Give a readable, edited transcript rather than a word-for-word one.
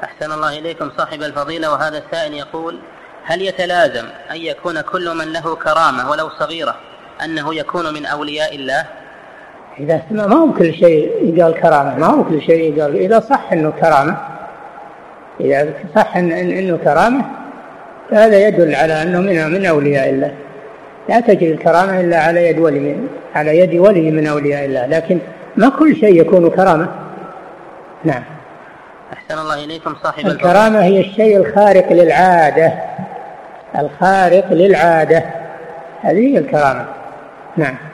أحسن الله إليكم صاحب الفضيلة. وهذا السائل يقول: هل يتلازم أن يكون كل من له كرامة ولو صغيرة أنه يكون من أولياء الله؟ إذا ما هو كل شيء يقال كرامة، ما هو كل شيء يقال. إذا صح إنه كرامة، إذا صح إنه كرامة، هذا يدل على أنه من أولياء الله. لا تجري الكرامة إلا على يد ولي من أولياء الله، لكن ما كل شيء يكون كرامة. نعم. أحسن الله إليكم صاحب الكرامة هي الشيء الخارق للعادة، الخارق للعادة، هذه هي الكرامة. نعم.